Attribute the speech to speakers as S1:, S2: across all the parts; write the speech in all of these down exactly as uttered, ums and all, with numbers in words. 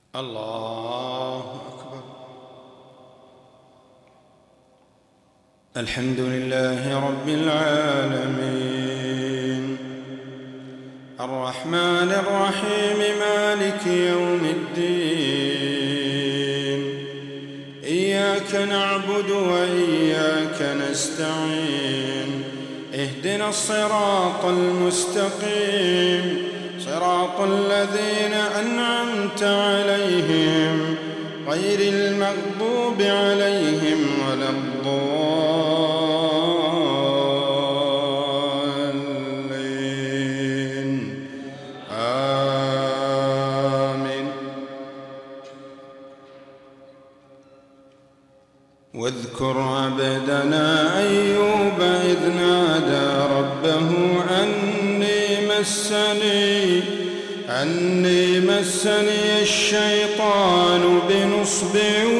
S1: الله أكبر. الحمد لله رب العالمين الرحمن الرحيم مالك يوم الدين إياك نعبد وإياك نستعين اهدنا الصراط المستقيم صراط الذين أنعمت عليهم غير المغضوب عليهم ولا الضالين آمين. واذكر عبدنا أيوب إذ نادى ربه أني مسني أني مسني الشيطان بنصب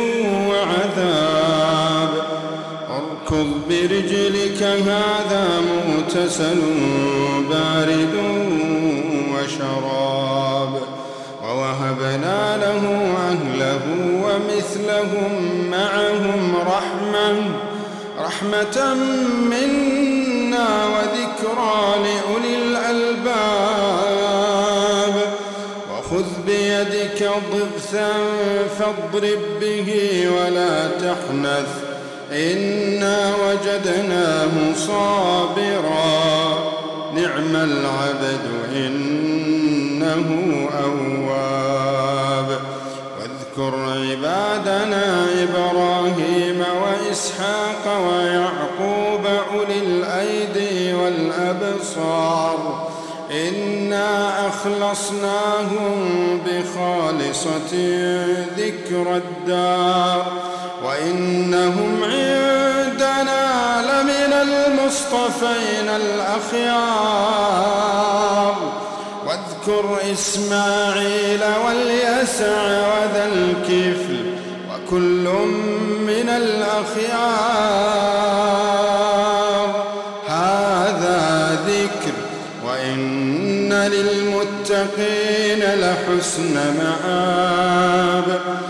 S1: وعذاب اركض برجلك هذا مغتسل بارد وشراب ووهبنا له أهله ومثلهم معهم رحمة رحمة منا وذكرى لأولي الألباب. وخذ بيدك ضغثا فاضرب به ولا تحنث إنا وجدناه صابرا نعم العبد إنه أواب. واذكر عبادنا إبراهيم وإسحاق ويعقوب أولي الأيدي والأبصار إنا أخلصناهم بخالصة ذكر الدار وإنهم عندنا لمن المصطفين الأخيار. واذكر إسماعيل واليسع وذا الكفل وكل من الأخيار هذا ذكر وإن للمتقين لحسن مآب.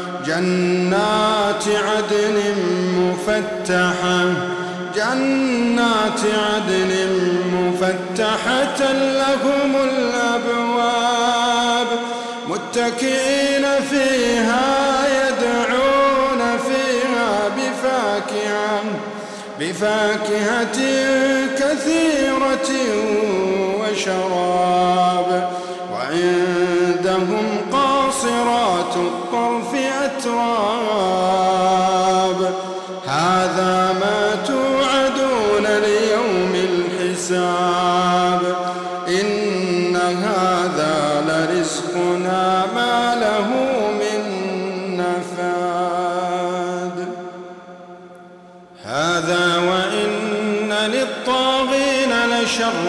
S1: جنات عدن مفتحة جنات عدن مفتحة لهم الأبواب متكئين فيها يدعون فيها بفاكهة بفاكهة كثيرة وشراب. وعندهم قاصرات الطرف أتراب هذا ما توعدون ليوم الحساب إن هذا لرزقنا ما له من نفاد. هذا وإن للطاغين لشر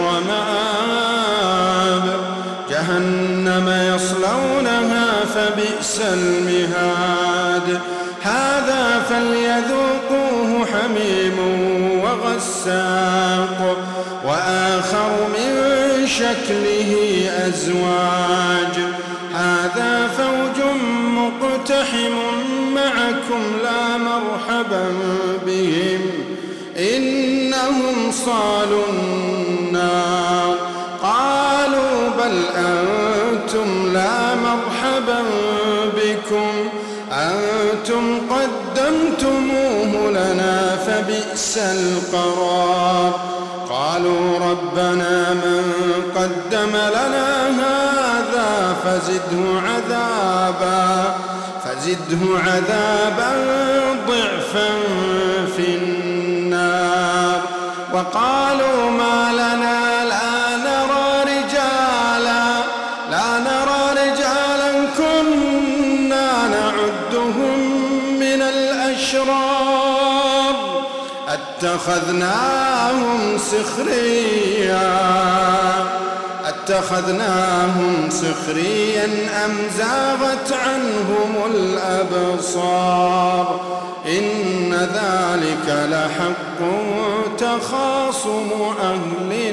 S1: مآب جهنم يصلونها فبئس المهاد. هذا فليذوقوه حميم وغساق وآخر من شكله أزواج هذا فوج مقتحم معكم لا مرحبا بهم إنهم صالوا النار. قالوا بل أنتم لا مرحبا بكم أنتم قدمتموه لنا فبئس القرار. قالوا ربنا من قدم لنا هذا فزده عذابا فزده عذابا ضعفا في النار. وقالوا ما لنا لا نرى رجالا لا نرى رجالا كنا نعدهم من الأشرار اتخذناهم سخريا اتخذناهم سخريا أم زاغت عنهم الأبصار إن ذلك لحق تخاصم أهل